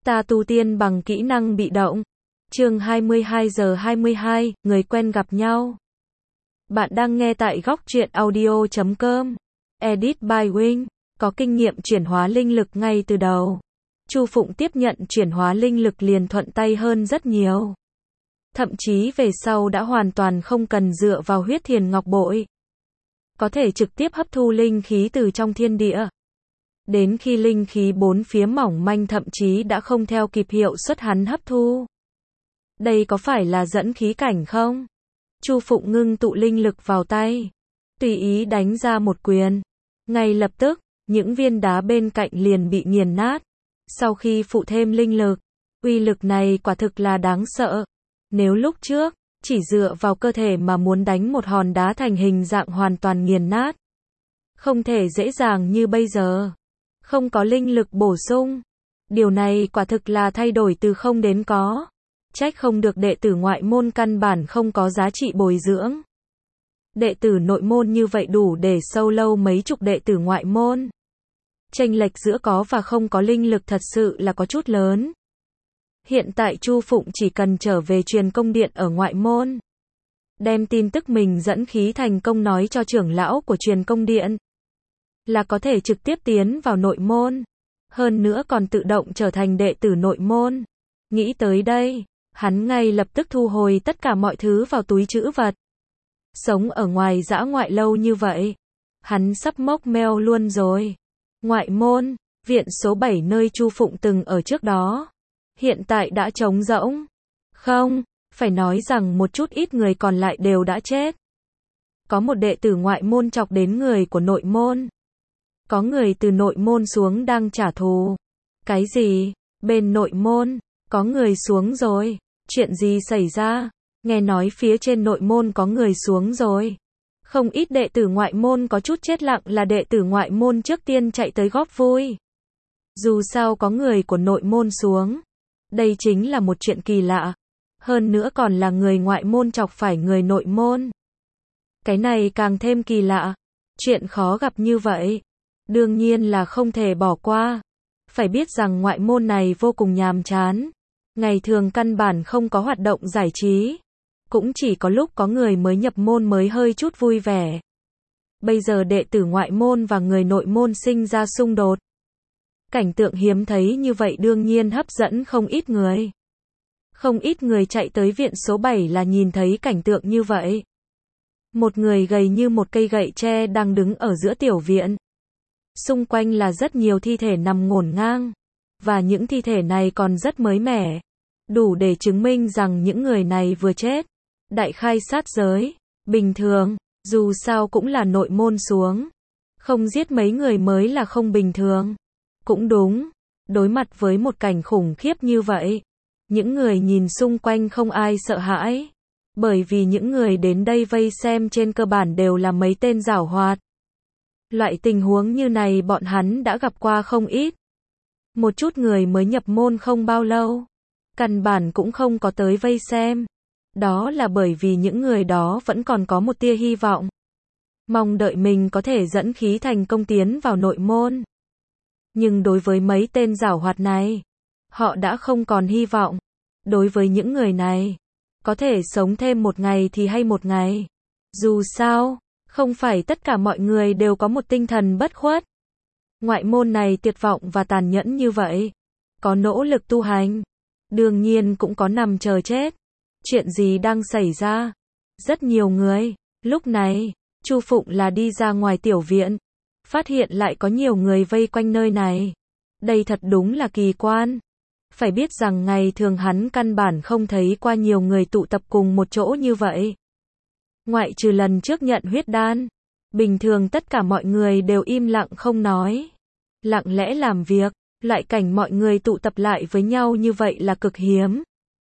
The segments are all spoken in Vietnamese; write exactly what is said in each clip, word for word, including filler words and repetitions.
Ta tu tiên bằng kỹ năng bị động. Chương hai mươi hai giờ hai mươi hai, người quen gặp nhau. Bạn đang nghe tại góc truyện audio chấm com. Edit by Wing. Có kinh nghiệm chuyển hóa linh lực ngay từ đầu. Chu Phụng tiếp nhận chuyển hóa linh lực liền thuận tay hơn rất nhiều. Thậm chí về sau đã hoàn toàn không cần dựa vào huyết thiền ngọc bội. Có thể trực tiếp hấp thu linh khí từ trong thiên địa. Đến khi linh khí bốn phía mỏng manh thậm chí đã không theo kịp hiệu suất hắn hấp thu. Đây có phải là dẫn khí cảnh không? Chu Phụng ngưng tụ linh lực vào tay, tùy ý đánh ra một quyền. Ngay lập tức, những viên đá bên cạnh liền bị nghiền nát. Sau khi phụ thêm linh lực, uy lực này quả thực là đáng sợ. Nếu lúc trước, chỉ dựa vào cơ thể mà muốn đánh một hòn đá thành hình dạng hoàn toàn nghiền nát, không thể dễ dàng như bây giờ. Không có linh lực bổ sung. Điều này quả thực là thay đổi từ không đến có. Trách không được đệ tử ngoại môn căn bản không có giá trị bồi dưỡng. Đệ tử nội môn như vậy đủ để sâu lâu mấy chục đệ tử ngoại môn. Chênh lệch giữa có và không có linh lực thật sự là có chút lớn. Hiện tại Chu Phụng chỉ cần trở về truyền công điện ở ngoại môn, đem tin tức mình dẫn khí thành công nói cho trưởng lão của truyền công điện, là có thể trực tiếp tiến vào nội môn. Hơn nữa còn tự động trở thành đệ tử nội môn. Nghĩ tới đây, hắn ngay lập tức thu hồi tất cả mọi thứ vào túi trữ vật. Sống ở ngoài dã ngoại lâu như vậy, hắn sắp mốc meo luôn rồi. Ngoại môn, viện số bảy nơi Chu Phụng từng ở trước đó, hiện tại đã trống rỗng. Không, phải nói rằng một chút ít người còn lại đều đã chết. Có một đệ tử ngoại môn chọc đến người của nội môn. Có người từ nội môn xuống đang trả thù. Cái gì? Bên nội môn, có người xuống rồi. Chuyện gì xảy ra? Nghe nói phía trên nội môn có người xuống rồi. Không ít đệ tử ngoại môn có chút chết lặng là đệ tử ngoại môn trước tiên chạy tới góp vui. Dù sao có người của nội môn xuống. Đây chính là một chuyện kỳ lạ. Hơn nữa còn là người ngoại môn chọc phải người nội môn. Cái này càng thêm kỳ lạ. Chuyện khó gặp như vậy, đương nhiên là không thể bỏ qua. Phải biết rằng ngoại môn này vô cùng nhàm chán. Ngày thường căn bản không có hoạt động giải trí. Cũng chỉ có lúc có người mới nhập môn mới hơi chút vui vẻ. Bây giờ đệ tử ngoại môn và người nội môn sinh ra xung đột. Cảnh tượng hiếm thấy như vậy đương nhiên hấp dẫn không ít người. Không ít người chạy tới viện số bảy là nhìn thấy cảnh tượng như vậy. Một người gầy như một cây gậy tre đang đứng ở giữa tiểu viện. Xung quanh là rất nhiều thi thể nằm ngổn ngang. Và những thi thể này còn rất mới mẻ. Đủ để chứng minh rằng những người này vừa chết. Đại khai sát giới. Bình thường, dù sao cũng là nội môn xuống. Không giết mấy người mới là không bình thường. Cũng đúng. Đối mặt với một cảnh khủng khiếp như vậy, những người nhìn xung quanh không ai sợ hãi. Bởi vì những người đến đây vây xem trên cơ bản đều là mấy tên giảo hoạt. Loại tình huống như này bọn hắn đã gặp qua không ít. Một chút người mới nhập môn không bao lâu, căn bản cũng không có tới vây xem. Đó là bởi vì những người đó vẫn còn có một tia hy vọng. Mong đợi mình có thể dẫn khí thành công tiến vào nội môn. Nhưng đối với mấy tên giảo hoạt này, họ đã không còn hy vọng. Đối với những người này, có thể sống thêm một ngày thì hay một ngày. Dù sao, không phải tất cả mọi người đều có một tinh thần bất khuất. Ngoại môn này tuyệt vọng và tàn nhẫn như vậy. Có nỗ lực tu hành. Đương nhiên cũng có nằm chờ chết. Chuyện gì đang xảy ra? Rất nhiều người. Lúc này, Chu Phụng là đi ra ngoài tiểu viện. Phát hiện lại có nhiều người vây quanh nơi này. Đây thật đúng là kỳ quan. Phải biết rằng ngày thường hắn căn bản không thấy qua nhiều người tụ tập cùng một chỗ như vậy. Ngoại trừ lần trước nhận huyết đan. Bình thường tất cả mọi người đều im lặng không nói. Lặng lẽ làm việc. Loại cảnh mọi người tụ tập lại với nhau như vậy là cực hiếm.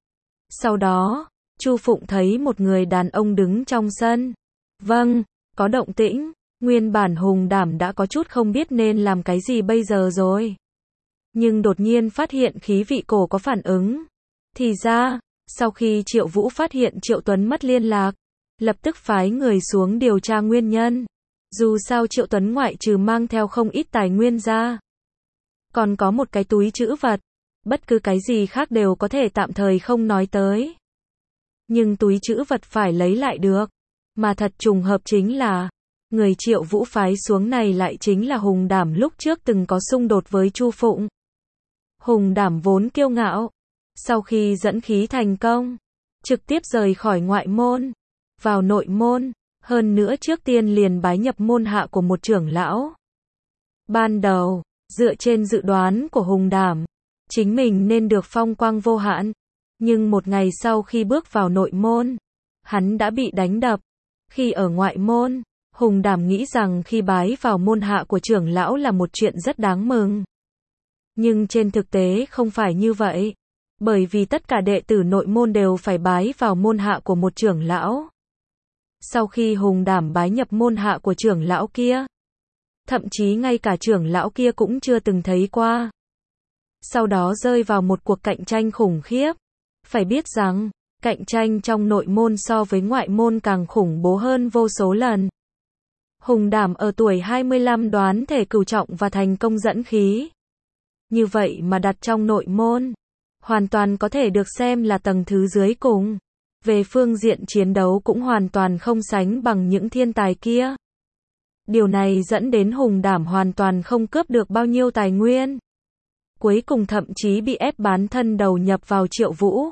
Sau đó, Chu Phụng thấy một người đàn ông đứng trong sân. Vâng, có động tĩnh. Nguyên bản hùng đảm đã có chút không biết nên làm cái gì bây giờ rồi. Nhưng đột nhiên phát hiện khí vị cổ có phản ứng. Thì ra, sau khi Triệu Vũ phát hiện Triệu Tuấn mất liên lạc, lập tức phái người xuống điều tra nguyên nhân. Dù sao Triệu Tuấn ngoại trừ mang theo không ít tài nguyên ra, còn có một cái túi trữ vật. Bất cứ cái gì khác đều có thể tạm thời không nói tới. Nhưng túi trữ vật phải lấy lại được. Mà thật trùng hợp chính là, người Triệu Vũ phái xuống này lại chính là Hùng Đảm lúc trước từng có xung đột với Chu Phụng. Hùng Đảm vốn kiêu ngạo, sau khi dẫn khí thành công, trực tiếp rời khỏi ngoại môn, vào nội môn, hơn nữa trước tiên liền bái nhập môn hạ của một trưởng lão. Ban đầu, dựa trên dự đoán của Hùng Đảm, chính mình nên được phong quang vô hạn, nhưng một ngày sau khi bước vào nội môn, hắn đã bị đánh đập. Khi ở ngoại môn, Hùng Đảm nghĩ rằng khi bái vào môn hạ của trưởng lão là một chuyện rất đáng mừng. Nhưng trên thực tế không phải như vậy, bởi vì tất cả đệ tử nội môn đều phải bái vào môn hạ của một trưởng lão. Sau khi Hùng Đảm bái nhập môn hạ của trưởng lão kia, thậm chí ngay cả trưởng lão kia cũng chưa từng thấy qua. Sau đó rơi vào một cuộc cạnh tranh khủng khiếp. Phải biết rằng, cạnh tranh trong nội môn so với ngoại môn càng khủng bố hơn vô số lần. Hùng Đảm ở tuổi hai mươi lăm đoán thể cửu trọng và thành công dẫn khí. Như vậy mà đặt trong nội môn, hoàn toàn có thể được xem là tầng thứ dưới cùng. Về phương diện chiến đấu cũng hoàn toàn không sánh bằng những thiên tài kia. Điều này dẫn đến Hùng Đảm hoàn toàn không cướp được bao nhiêu tài nguyên. Cuối cùng thậm chí bị ép bán thân đầu nhập vào Triệu Vũ,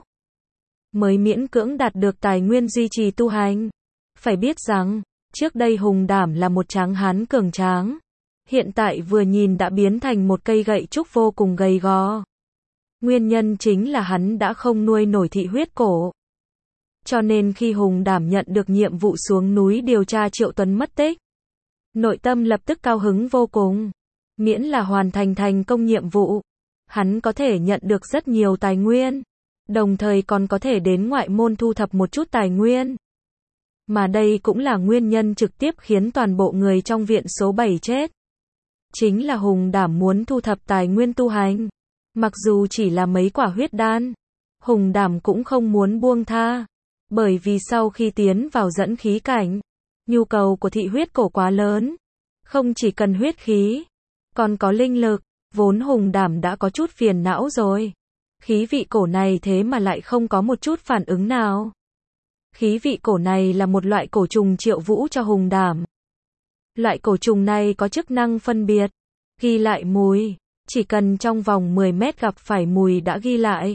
mới miễn cưỡng đạt được tài nguyên duy trì tu hành. Phải biết rằng, trước đây Hùng Đảm là một tráng hán cường tráng. Hiện tại vừa nhìn đã biến thành một cây gậy trúc vô cùng gầy gò. Nguyên nhân chính là hắn đã không nuôi nổi thị huyết cổ. Cho nên khi Hùng Đảm nhận được nhiệm vụ xuống núi điều tra Triệu Tuấn mất tích, nội tâm lập tức cao hứng vô cùng. Miễn là hoàn thành thành công nhiệm vụ, hắn có thể nhận được rất nhiều tài nguyên, đồng thời còn có thể đến ngoại môn thu thập một chút tài nguyên. Mà đây cũng là nguyên nhân trực tiếp khiến toàn bộ người trong viện số bảy chết. Chính là Hùng Đảm muốn thu thập tài nguyên tu hành. Mặc dù chỉ là mấy quả huyết đan, Hùng Đảm cũng không muốn buông tha. Bởi vì sau khi tiến vào dẫn khí cảnh, nhu cầu của thị huyết cổ quá lớn. Không chỉ cần huyết khí, còn có linh lực, vốn Hùng Đảm đã có chút phiền não rồi. Khí vị cổ này thế mà lại không có một chút phản ứng nào. Khí vị cổ này là một loại cổ trùng Triệu Vũ cho Hùng Đảm. Loại cổ trùng này có chức năng phân biệt, ghi lại mùi, chỉ cần trong vòng mười mét gặp phải mùi đã ghi lại,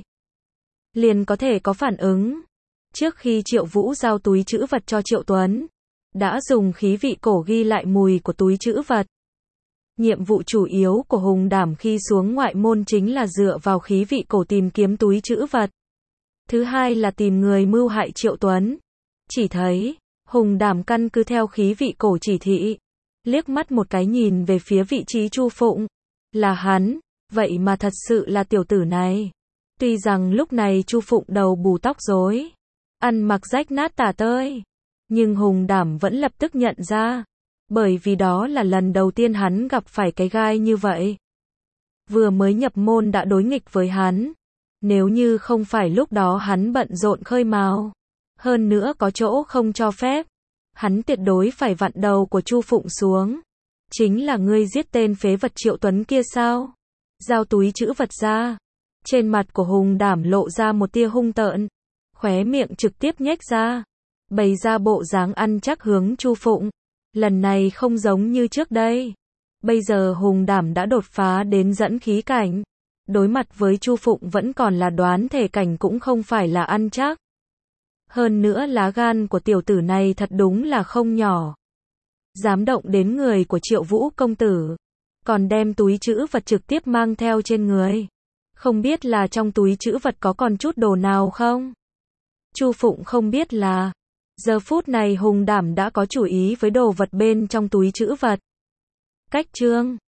liền có thể có phản ứng. Trước khi Triệu Vũ giao túi trữ vật cho Triệu Tuấn, đã dùng khí vị cổ ghi lại mùi của túi trữ vật. Nhiệm vụ chủ yếu của Hùng Đảm khi xuống ngoại môn chính là dựa vào khí vị cổ tìm kiếm túi trữ vật. Thứ hai là tìm người mưu hại Triệu Tuấn. Chỉ thấy, Hùng Đảm căn cứ theo khí vị cổ chỉ thị, liếc mắt một cái nhìn về phía vị trí Chu Phụng. Là hắn, vậy mà thật sự là tiểu tử này. Tuy rằng lúc này Chu Phụng đầu bù tóc rối, ăn mặc rách nát tả tơi, nhưng Hùng Đảm vẫn lập tức nhận ra. Bởi vì đó là lần đầu tiên hắn gặp phải cái gai như vậy. Vừa mới nhập môn đã đối nghịch với hắn. Nếu như không phải lúc đó hắn bận rộn khơi mào, hơn nữa có chỗ không cho phép, hắn tuyệt đối phải vặn đầu của Chu Phụng xuống. Chính là ngươi giết tên phế vật Triệu Tuấn kia sao? Giao túi trữ vật ra. Trên mặt của Hùng Đảm lộ ra một tia hung tợn, khóe miệng trực tiếp nhếch ra, bày ra bộ dáng ăn chắc hướng Chu Phụng. Lần này không giống như trước đây. Bây giờ Hùng Đảm đã đột phá đến dẫn khí cảnh. Đối mặt với Chu Phụng vẫn còn là đoán thể cảnh cũng không phải là ăn chắc. Hơn nữa lá gan của tiểu tử này thật đúng là không nhỏ. Dám động đến người của Triệu Vũ công tử. Còn đem túi trữ vật trực tiếp mang theo trên người. Không biết là trong túi trữ vật có còn chút đồ nào không? Chu Phụng không biết là giờ phút này Hùng Đảm đã có chủ ý với đồ vật bên trong túi trữ vật. Cách chương